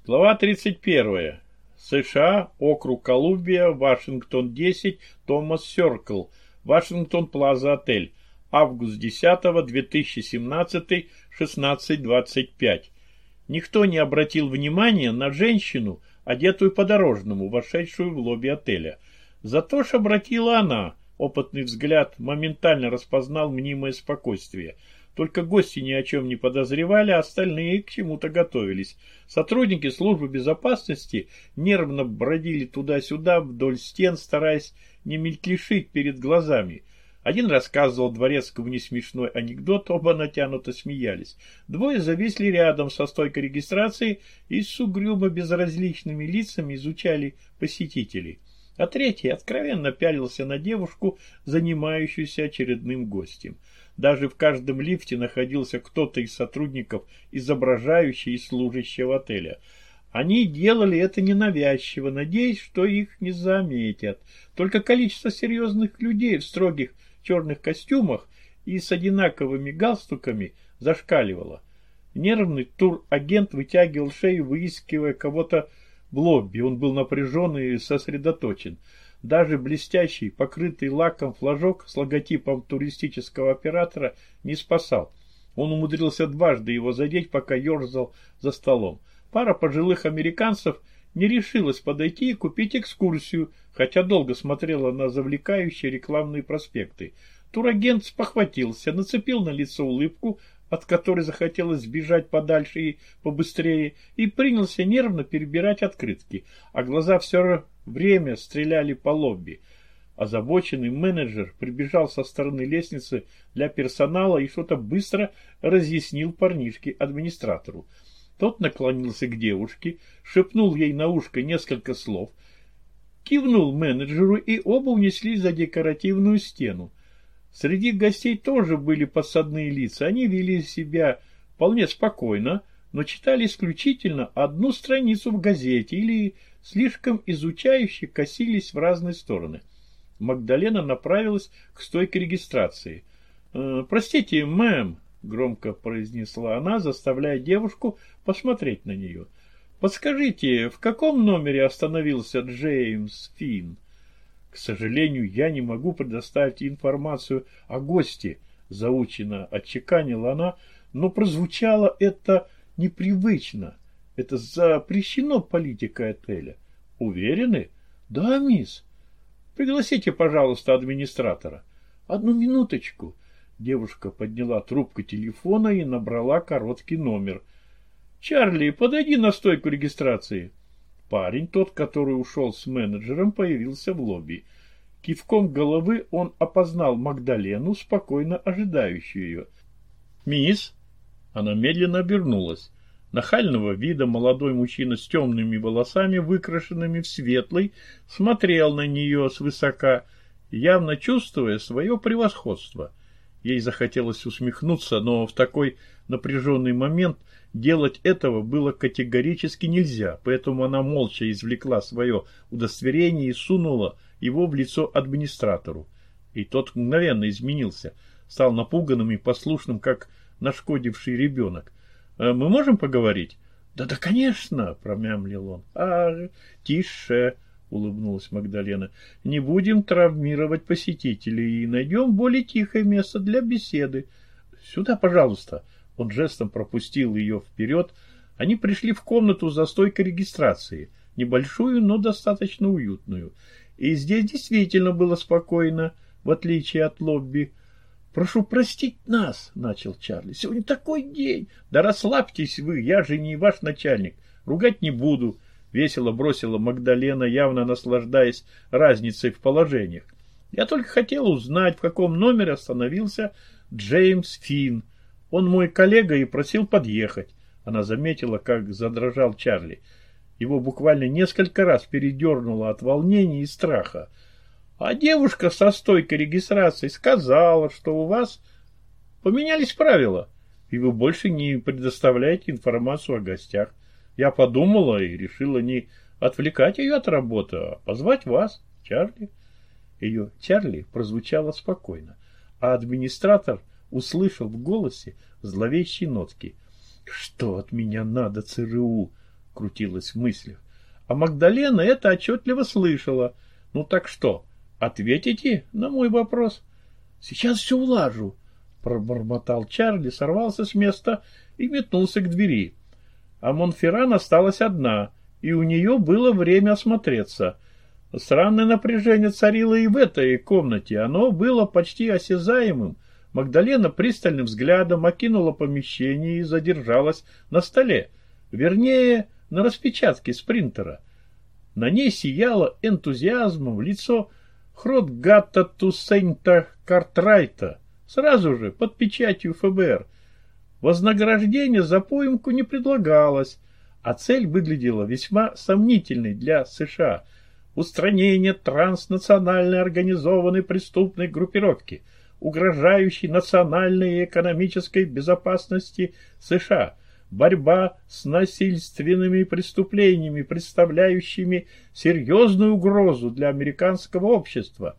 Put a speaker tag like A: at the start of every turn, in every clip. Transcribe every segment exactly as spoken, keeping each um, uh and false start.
A: Глава тридцать первая. США, округ Колумбия, Вашингтон десять, Томас Сёркл, Вашингтон Плаза Отель. Август десятого, две тысячи семнадцатый, шестнадцать двадцать пять. Никто не обратил внимания на женщину, одетую по-дорожному, вошедшую в лобби отеля. Зато ж обратила она. Опытный взгляд моментально распознал мнимое спокойствие. Только гости ни о чем не подозревали, а остальные к чему-то готовились. Сотрудники службы безопасности нервно бродили туда-сюда вдоль стен, стараясь не мельтешить перед глазами. Один рассказывал дворецкому несмешной анекдот, оба натянуто смеялись. Двое зависли рядом со стойкой регистрации и с угрюмо безразличными лицами изучали посетителей. А третий откровенно пялился на девушку, занимающуюся очередным гостем. Даже в каждом лифте находился кто-то из сотрудников, изображающий и служащего отеля. Они делали это ненавязчиво, надеясь, что их не заметят. Только количество серьезных людей в строгих черных костюмах и с одинаковыми галстуками зашкаливало. Нервный турагент вытягивал шею, выискивая кого-то в лобби. Он был напряжен и сосредоточен. Даже блестящий, покрытый лаком флажок с логотипом туристического оператора не спасал. Он умудрился дважды его задеть, пока ерзал за столом. Пара пожилых американцев не решилась подойти и купить экскурсию, хотя долго смотрела на завлекающие рекламные проспекты. Турагент спохватился, нацепил на лицо улыбку, от которой захотелось сбежать подальше и побыстрее, и принялся нервно перебирать открытки, а глаза все время стреляли по лобби. Озабоченный менеджер прибежал со стороны лестницы для персонала и что-то быстро разъяснил парнишке-администратору. Тот наклонился к девушке, шепнул ей на ушко несколько слов, кивнул менеджеру, и оба унеслись за декоративную стену. Среди гостей тоже были подсадные лица. Они вели себя вполне спокойно, но читали исключительно одну страницу в газете или слишком изучающе косились в разные стороны. Магдалена направилась к стойке регистрации. «Э, «Простите, мэм», — громко произнесла она, заставляя девушку посмотреть на нее. «Подскажите, в каком номере остановился Джеймс Финн?» «К сожалению, я не могу предоставить информацию о госте», — заучено отчеканила она, но прозвучало это непривычно. Это запрещено политикой отеля. Уверены? Да, мисс. Пригласите, пожалуйста, администратора. Одну минуточку. Девушка подняла трубку телефона и набрала короткий номер. Чарли, подойди на стойку регистрации. Парень, тот, который ушел с менеджером, появился в лобби. Кивком головы он опознал Магдалену, спокойно ожидающую ее. «Мисс?» Она медленно обернулась. Нахального вида молодой мужчина с темными волосами, выкрашенными в светлый, смотрел на нее свысока, явно чувствуя свое превосходство. Ей захотелось усмехнуться, но в такой напряженный момент делать этого было категорически нельзя, поэтому она молча извлекла свое удостоверение и сунула его в лицо администратору. И тот мгновенно изменился, стал напуганным и послушным, как нашкодивший ребенок. «Мы можем поговорить?» «Да-да, конечно», — промямлил он. «А, тише», — улыбнулась Магдалена. «Не будем травмировать посетителей и найдем более тихое место для беседы. Сюда, пожалуйста». Он жестом пропустил ее вперед. Они пришли в комнату за стойкой регистрации, небольшую, но достаточно уютную. И здесь действительно было спокойно, в отличие от лобби. «Прошу простить нас», — начал Чарли. «Сегодня такой день». «Да расслабьтесь вы, я же не ваш начальник. Ругать не буду», — весело бросила Магдалена, явно наслаждаясь разницей в положениях. «Я только хотела узнать, в каком номере остановился Джеймс Финн. Он мой коллега и просил подъехать». Она заметила, как задрожал Чарли. Его буквально несколько раз передернуло от волнения и страха. «А девушка со стойкой регистрации сказала, что у вас поменялись правила, и вы больше не предоставляете информацию о гостях. Я подумала и решила не отвлекать ее от работы, а позвать вас, Чарли». Ее «Чарли» прозвучало спокойно, а администратор услышал в голосе зловещие нотки. «Что от меня надо, ЦРУ?» крутилось в мыслях. А Магдалена это отчетливо слышала. Ну так что, ответите на мой вопрос? Сейчас все улажу, пробормотал Чарли, сорвался с места и метнулся к двери. А Монферран осталась одна, и у нее было время осмотреться. Странное напряжение царило и в этой комнате. Оно было почти осязаемым. Магдалена пристальным взглядом окинула помещение и задержалась на столе. Вернее, на распечатке с принтера. На ней сияло энтузиазмом лицо Хротгата Туссейнта Картрайта, сразу же под печатью эф бэ эр. Вознаграждение за поимку не предлагалось, а цель выглядела весьма сомнительной для США. Устранение транснациональной организованной преступной группировки, угрожающей национальной и экономической безопасности США, борьба с насильственными преступлениями, представляющими серьезную угрозу для американского общества.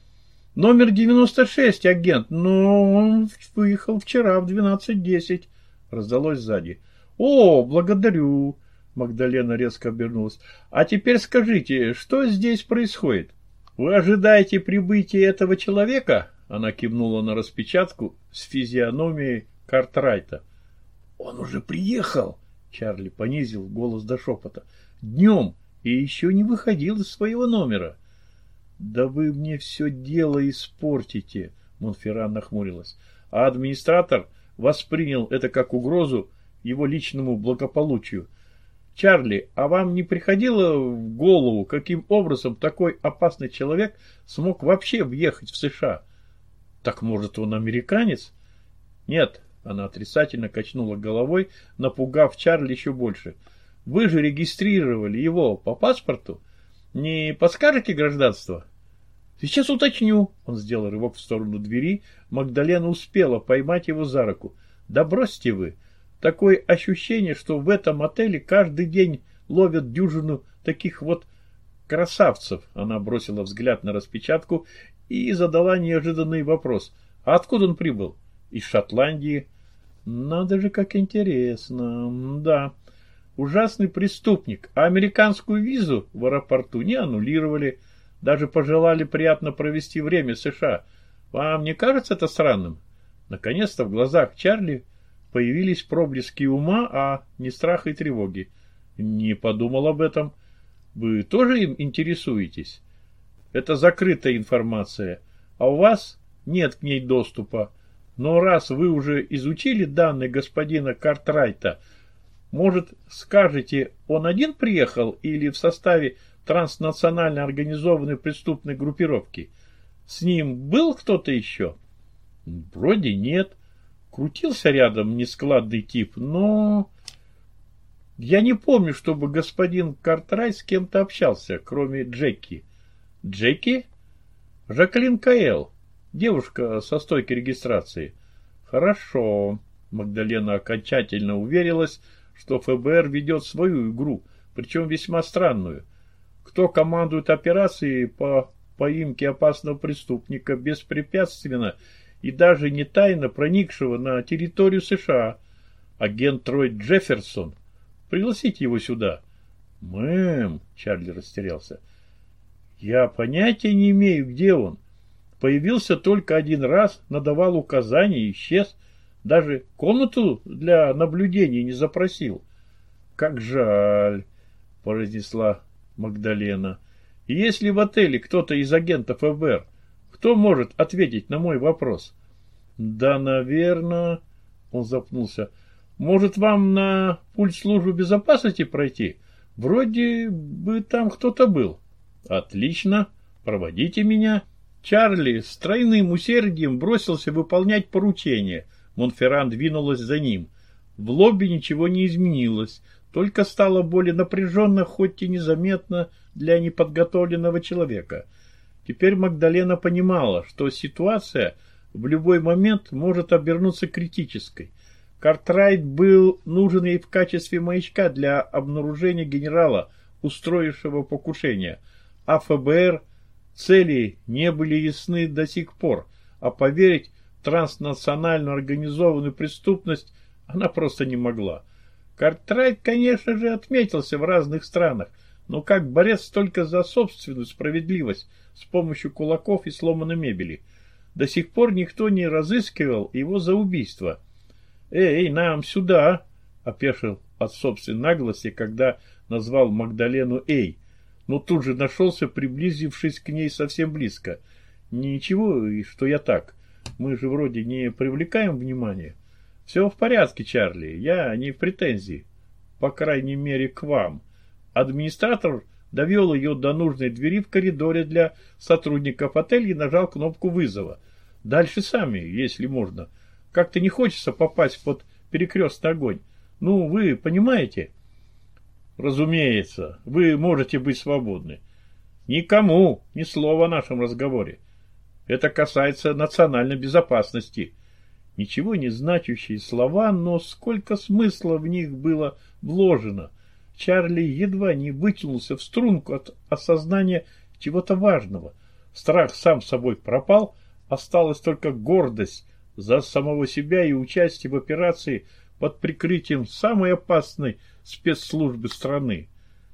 A: Номер девяносто шесть, агент, но он выехал вчера в двенадцать десять, раздалось сзади. О, благодарю. Магдалена резко обернулась. А теперь скажите, что здесь происходит? Вы ожидаете прибытия этого человека? Она кивнула на распечатку с физиономией Картрайта. Он уже приехал, Чарли понизил голос до шепота. Днем, и еще не выходил из своего номера. Да вы мне все дело испортите, Монферран нахмурилась. А администратор воспринял это как угрозу его личному благополучию. Чарли, а вам не приходило в голову, каким образом такой опасный человек смог вообще въехать в США? Так может, он американец? Нет, она отрицательно качнула головой, напугав Чарли еще больше. Вы же регистрировали его по паспорту? Не подскажете гражданство? Сейчас уточню. Он сделал рывок в сторону двери. Магдалена успела поймать его за руку. Да бросьте вы. Такое ощущение, что в этом отеле каждый день ловят дюжину таких вот красавцев. Она бросила взгляд на распечатку и задала неожиданный вопрос. А откуда он прибыл? Из Шотландии. Надо же, как интересно. Да, ужасный преступник. А американскую визу в аэропорту не аннулировали. Даже пожелали приятно провести время в США. Вам не кажется это странным? Наконец-то в глазах Чарли появились проблески ума, а не страха и тревоги. Не подумал об этом. Вы тоже им интересуетесь? Это закрытая информация, а у вас нет к ней доступа. Но раз вы уже изучили данные господина Картрайта, может, скажете, он один приехал или в составе транснациональной организованной преступной группировки? С ним был кто-то еще? Вроде нет. Крутился рядом нескладный тип, но... Я не помню, чтобы господин Картрайт с кем-то общался, кроме Джеки. Джеки? Жаклин Каэл. Девушка со стойки регистрации. Хорошо. Магдалена окончательно уверилась, что эф бэ эр ведет свою игру, причем весьма странную. Кто командует операцией по поимке опасного преступника беспрепятственно и даже не тайно проникшего на территорию США? Агент Трой Джефферсон. Пригласите его сюда. Мэм, Чарли растерялся. Я понятия не имею, где он. Появился только один раз, надавал указания и исчез. Даже комнату для наблюдения не запросил. Как жаль, произнесла Магдалена. И если в отеле кто-то из агентов эф бэ эр, кто может ответить на мой вопрос? Да, наверное, он запнулся. Может, вам на пульт службы безопасности пройти? Вроде бы там кто-то был. Отлично, проводите меня. Чарли с тройным усердием бросился выполнять поручение. Монферран двинулась за ним. В лобби ничего не изменилось, только стало более напряженно, хоть и незаметно для неподготовленного человека. Теперь Магдалена понимала, что ситуация в любой момент может обернуться критической. Картрайт был нужен ей в качестве маячка для обнаружения генерала, устроившего покушение, а эф бэ эр цели не были ясны до сих пор, а поверить в транснациональную организованную преступность она просто не могла. Картрайт, конечно же, отметился в разных странах, но как борец только за собственную справедливость с помощью кулаков и сломанной мебели. До сих пор никто не разыскивал его за убийство. «Эй, нам сюда!» — опешил от собственной наглости, когда назвал Магдалену «Эй», но тут же нашелся, приблизившись к ней совсем близко. «Ничего, что я так. Мы же вроде не привлекаем внимания. Все в порядке, Чарли, я не в претензии. По крайней мере, к вам». Администратор довел ее до нужной двери в коридоре для сотрудников отеля и нажал кнопку вызова. «Дальше сами, если можно. Как-то не хочется попасть под перекрестный огонь. Ну, вы понимаете?» «Разумеется, вы можете быть свободны. Никому ни слова о нашем разговоре. Это касается национальной безопасности». Ничего не значащие слова, но сколько смысла в них было вложено. Чарли едва не вытянулся в струнку от осознания чего-то важного. Страх сам собой пропал, осталась только гордость за самого себя и участие в операции под прикрытием самой опасной спецслужбы страны.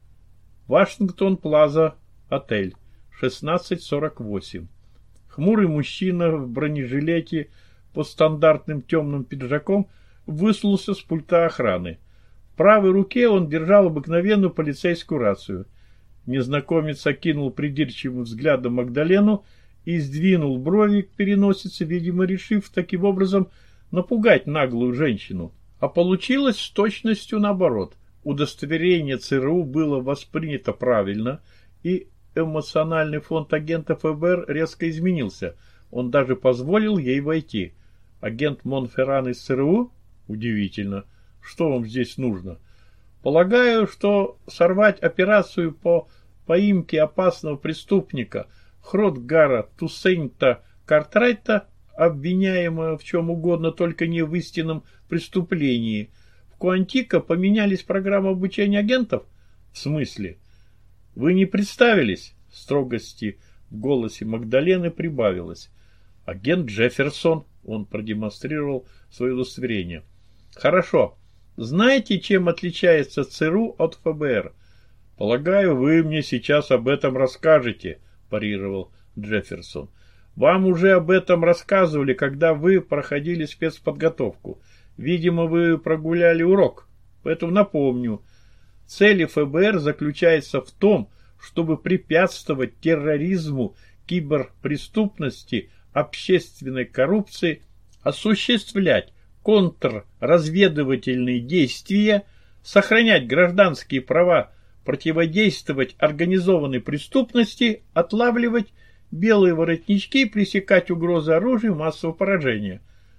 A: Вашингтон Плаза, отель, шестнадцать сорок восемь. Хмурый мужчина в бронежилете под стандартным темным пиджаком высунулся с пульта охраны. В правой руке он держал обыкновенную полицейскую рацию. Незнакомец окинул придирчивым взглядом Магдалену и сдвинул брови к переносице, видимо, решив таким образом напугать наглую женщину. А получилось с точностью наоборот. Удостоверение ЦРУ было воспринято правильно, и эмоциональный фонд агента ФБР резко изменился. Он даже позволил ей войти. Агент Монферран из ЦРУ? Удивительно. Что вам здесь нужно? Полагаю, что сорвать операцию по поимке опасного преступника Хротгара Туссейнта Картрайта, обвиняемого в чем угодно, только не в истинном преступлении, в Куантико поменялись программы обучения агентов? В смысле? Вы не представились? Строгости в голосе Магдалены прибавилось. Агент Джефферсон. Он продемонстрировал свое удостоверение. Хорошо. Знаете, чем отличается ЦРУ от ФБР? Полагаю, вы мне сейчас об этом расскажете, парировал Джефферсон. Вам уже об этом рассказывали, когда вы проходили спецподготовку. Видимо, вы прогуляли урок. Поэтому напомню. Цель ФБР заключается в том, чтобы препятствовать терроризму, киберпреступности, общественной коррупции, осуществлять контрразведывательные действия, сохранять гражданские права, противодействовать организованной преступности, отлавливать белые воротнички, пресекать угрозы оружия массового поражения.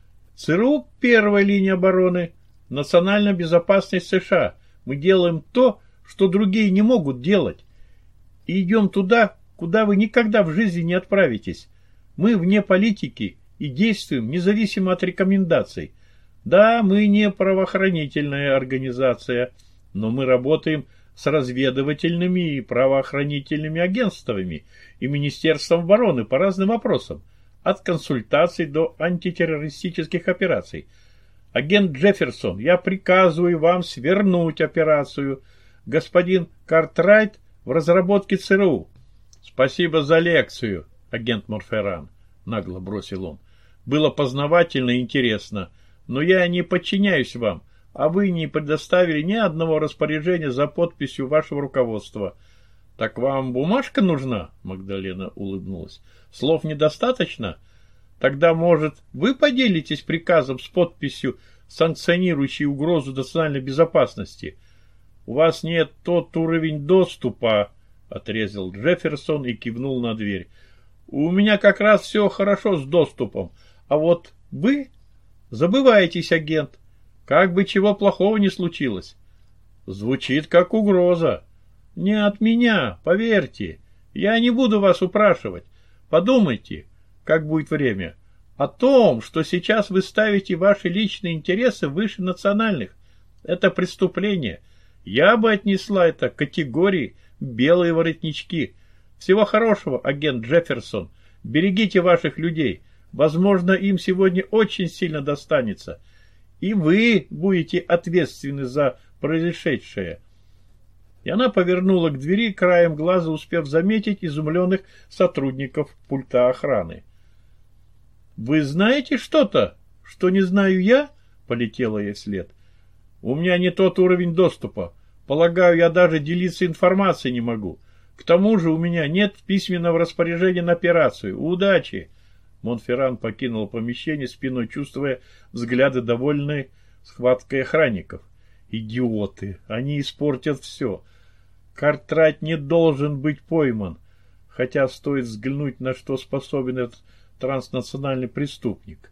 A: ЦРУ – первая линия обороны, национальная безопасность США. Мы делаем то, что другие не могут делать. И идем туда, куда вы никогда в жизни не отправитесь. Мы вне политики и действуем независимо от рекомендаций. Да, мы не правоохранительная организация, но мы работаем с разведывательными и правоохранительными агентствами и Министерством обороны по разным вопросам, от консультаций до антитеррористических операций. Агент Джефферсон, я приказываю вам свернуть операцию. Господин Картрайт в разработке ЦРУ. Спасибо за лекцию, агент Монферран, нагло бросил он. Было познавательно и интересно, но я не подчиняюсь вам, а вы не предоставили ни одного распоряжения за подписью вашего руководства. Так вам бумажка нужна? Магдалена улыбнулась. Слов недостаточно? Тогда, может, вы поделитесь приказом с подписью, санкционирующей угрозу национальной безопасности? У вас нет тот уровень доступа, отрезал Джефферсон и кивнул на дверь. У меня как раз все хорошо с доступом, а вот вы забываетесь, агент. Как бы чего плохого не случилось. Звучит как угроза. Не от меня, поверьте. Я не буду вас упрашивать. Подумайте, как будет время, о том, что сейчас вы ставите ваши личные интересы выше национальных. Это преступление. Я бы отнесла это к категории белые воротнички. Всего хорошего, агент Джефферсон. Берегите ваших людей. Возможно, им сегодня очень сильно достанется. И вы будете ответственны за произошедшее. И она повернула к двери, краем глаза успев заметить изумленных сотрудников пульта охраны. «Вы знаете что-то, что не знаю я?» — полетела ей вслед. «У меня не тот уровень доступа. Полагаю, я даже делиться информацией не могу. К тому же у меня нет письменного распоряжения на операцию. Удачи!» Монферран покинул помещение, спиной чувствуя взгляды довольной схваткой охранников. «Идиоты! Они испортят все. Картрайт не должен быть пойман. Хотя стоит взглянуть, на что способен этот транснациональный преступник.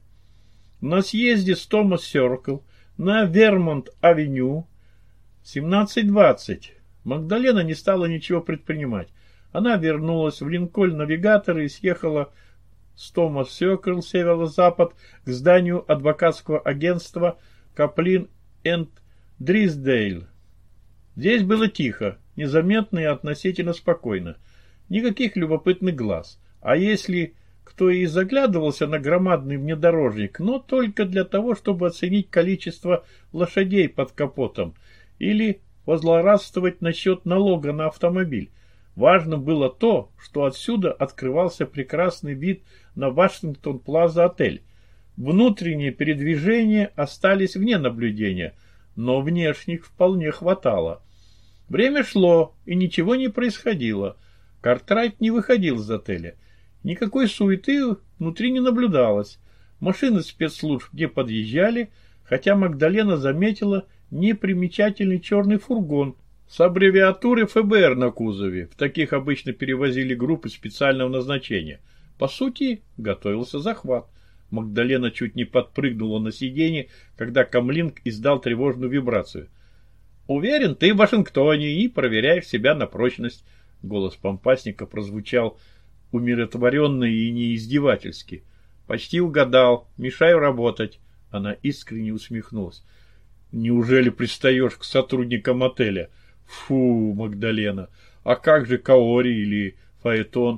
A: На съезде с Томас Сёркл на Вермонт-авеню семнадцать двадцать. Магдалена не стала ничего предпринимать. Она вернулась в Линкольн-навигатор и съехала с Томас Сёркл северо-запад к зданию адвокатского агентства Каплин энд Дрисдейл. Здесь было тихо, незаметно и относительно спокойно. Никаких любопытных глаз. А если кто и заглядывался на громадный внедорожник, но только для того, чтобы оценить количество лошадей под капотом или позлорадствовать насчет налога на автомобиль. Важно было то, что отсюда открывался прекрасный вид на Вашингтон-Плаза отель. Внутренние передвижения остались вне наблюдения, но внешних вполне хватало. Время шло, и ничего не происходило. Картрайт не выходил из отеля. Никакой суеты внутри не наблюдалось. Машины спецслужб не подъезжали, хотя Магдалена заметила непримечательный черный фургон с аббревиатурой эф бэ эр на кузове. В таких обычно перевозили группы специального назначения. По сути, готовился захват. Магдалена чуть не подпрыгнула на сиденье, когда камлинг издал тревожную вибрацию. «Уверен, ты в Вашингтоне и проверяешь себя на прочность». Голос помпасника прозвучал умиротворенно и не издевательски. «Почти угадал. Мешаю работать». Она искренне усмехнулась. «Неужели пристаешь к сотрудникам отеля?» «Фу, Магдалена, а как же Каори или Фаэтон?»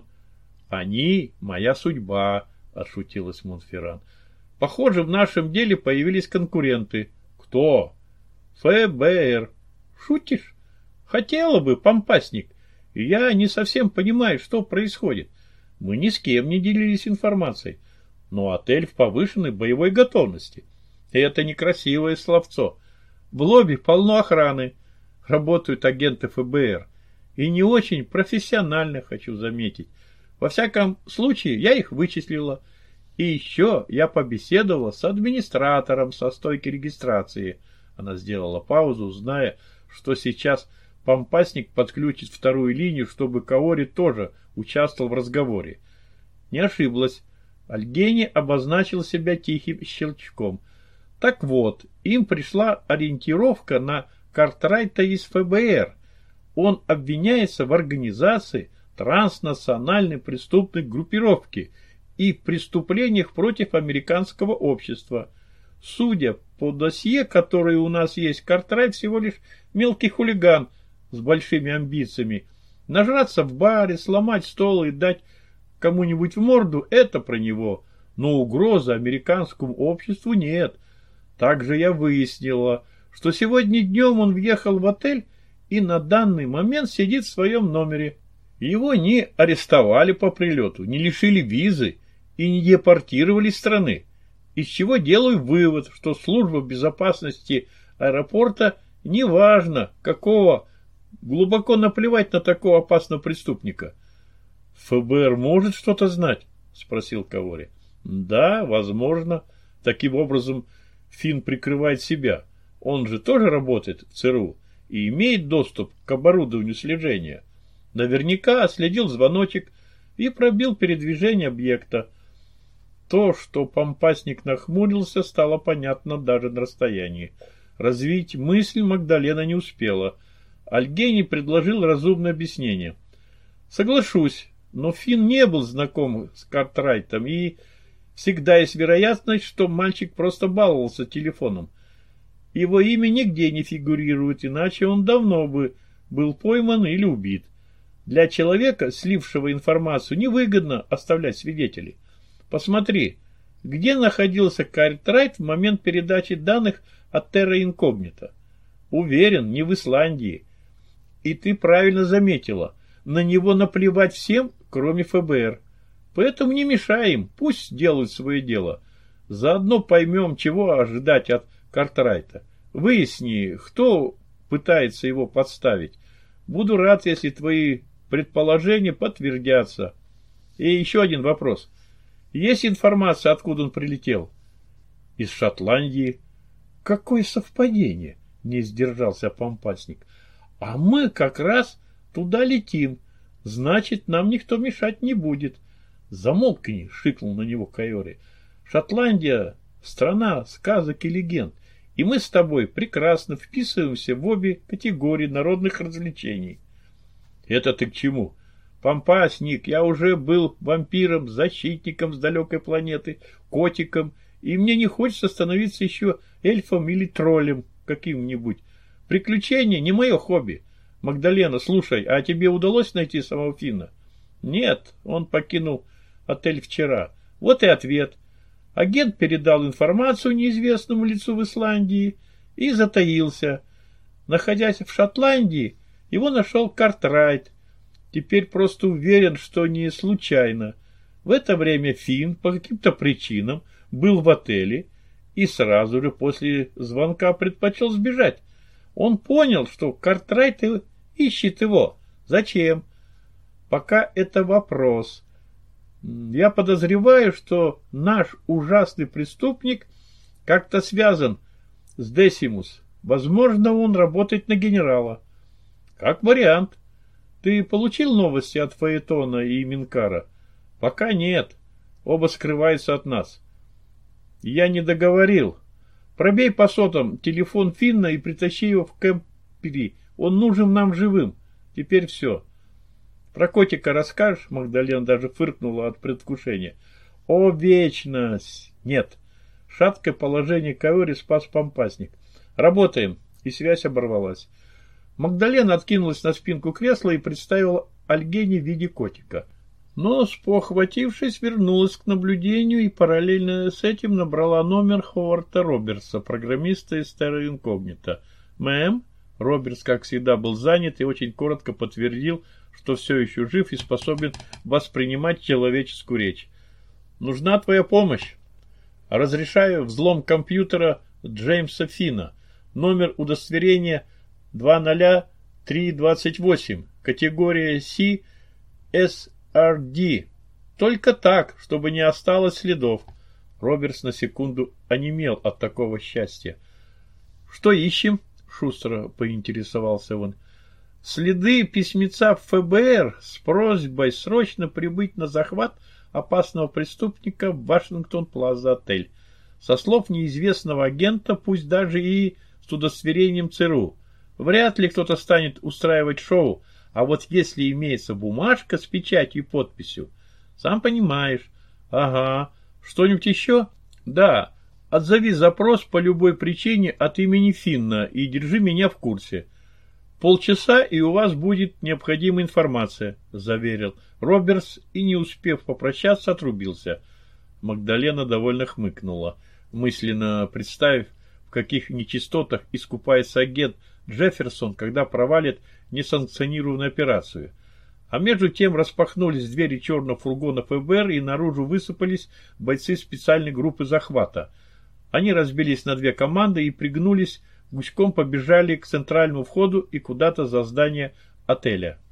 A: «Они моя судьба», — отшутилась Монферран. «Похоже, в нашем деле появились конкуренты». «Кто?» эф бэ эр. «Шутишь? Хотела бы, помпасник. Я не совсем понимаю, что происходит. Мы ни с кем не делились информацией. Но отель в повышенной боевой готовности. И это некрасивое словцо. В лобби полно охраны. Работают агенты эф бэ эр. И не очень профессионально, хочу заметить. Во всяком случае, я их вычислила. И еще я побеседовала с администратором со стойки регистрации». Она сделала паузу, зная, что сейчас помпасник подключит вторую линию, чтобы Каори тоже участвовал в разговоре. Не ошиблась. Альгени обозначил себя тихим щелчком. Так вот, им пришла ориентировка на Картрайта из эф бэ эр. Он обвиняется в организации транснациональной преступной группировки и преступлениях против американского общества. Судя по досье, которое у нас есть, Картрайт всего лишь мелкий хулиган с большими амбициями. Нажраться в баре, сломать стол и дать кому-нибудь в морду – это про него. Но угрозы американскому обществу нет. Также я выяснила, что сегодня днем он въехал в отель и на данный момент сидит в своем номере. Его не арестовали по прилету, не лишили визы и не депортировали из страны. Из чего делаю вывод, что служба безопасности аэропорта неважно какого, глубоко наплевать на такого опасного преступника. эф бэ эр может что-то знать? Спросил Каори. Да, возможно. Таким образом, Финн прикрывает себя. Он же тоже работает в цэ эр у и имеет доступ к оборудованию слежения. Наверняка отследил звоночек и пробил передвижение объекта. То, что помпасник нахмурился, стало понятно даже на расстоянии. Развить мысль Магдалена не успела. Альгени предложил разумное объяснение. Соглашусь, но Финн не был знаком с Картрайтом, и всегда есть вероятность, что мальчик просто баловался телефоном. Его имя нигде не фигурирует, иначе он давно бы был пойман или убит. Для человека, слившего информацию, невыгодно оставлять свидетелей. Посмотри, где находился Картрайт в момент передачи данных от Терра Инкогнито. Уверен, не в Исландии. И ты правильно заметила, на него наплевать всем, кроме ФБР. Поэтому не мешаем, пусть делают свое дело. Заодно поймем, чего ожидать от Картрайта. Выясни, кто пытается его подставить. Буду рад, если твои предположения подтвердятся. И еще один вопрос. Есть информация, откуда он прилетел? Из Шотландии. Какое совпадение, не сдержался Помпасник. А мы как раз туда летим. Значит, нам никто мешать не будет. Замолкни, шикнул на него Кайори. Шотландия — страна сказок и легенд. И мы с тобой прекрасно вписываемся в обе категории народных развлечений. Это ты к чему? Помпасник, я уже был вампиром, защитником с далекой планеты, котиком, и мне не хочется становиться еще эльфом или троллем каким-нибудь. Приключения не мое хобби. Магдалена, слушай, а тебе удалось найти самого Финна? Нет, он покинул отель вчера. Вот и ответ. Агент передал информацию неизвестному лицу в Исландии и затаился. Находясь в Шотландии, его нашел Картрайт. Теперь просто уверен, что не случайно. В это время Финн по каким-то причинам был в отеле и сразу же после звонка предпочел сбежать. Он понял, что Картрайт ищет его. Зачем? Пока это вопрос. Я подозреваю, что наш ужасный преступник как-то связан с Десимус. Возможно, он работает на генерала. Как вариант. Ты получил новости от Фаэтона и Минкара? Пока нет. Оба скрываются от нас. Я не договорил. Пробей по сотам телефон Финна и притащи его в Кэмпери. Он нужен нам живым. Теперь все. Про котика расскажешь? Магдалена даже фыркнула от предвкушения. О, вечность! Нет. Шаткое положение Кайори спас Помпасник. Работаем. И связь оборвалась. Магдалена откинулась на спинку кресла и представила Альгене в виде котика. Но, спохватившись, вернулась к наблюдению и параллельно с этим набрала номер Ховарда Робертса, программиста из Терра Инкогнита. «Мэм?» Робертс, как всегда, был занят и очень коротко подтвердил, что все еще жив и способен воспринимать человеческую речь. «Нужна твоя помощь. Разрешаю взлом компьютера Джеймса Финна. Номер удостоверения два ноль три двадцать восемь. Категория Си Эс Ар Ди. Только так, чтобы не осталось следов». Робертс на секунду онемел от такого счастья. «Что ищем?» — шустро поинтересовался он. «Следы письмеца в ФБР с просьбой срочно прибыть на захват опасного преступника в Вашингтон-Плаза-отель. Со слов неизвестного агента, пусть даже и с удостоверением ЦРУ. Вряд ли кто-то станет устраивать шоу, а вот если имеется бумажка с печатью и подписью, сам понимаешь». «Ага. Что-нибудь еще?» «Да. Отзови запрос по любой причине от имени Финна и держи меня в курсе. Полчаса, и у вас будет необходимая информация», — заверил Робертс и, не успев попрощаться, отрубился. Магдалена довольно хмыкнула, мысленно представив, в каких нечистотах искупается агент Джефферсон, когда провалит несанкционированную операцию. А между тем распахнулись двери черного фургона ФБР, и наружу высыпались бойцы специальной группы захвата. Они разбились на две команды и пригнулись, гуськом побежали к центральному входу и куда-то за здание отеля.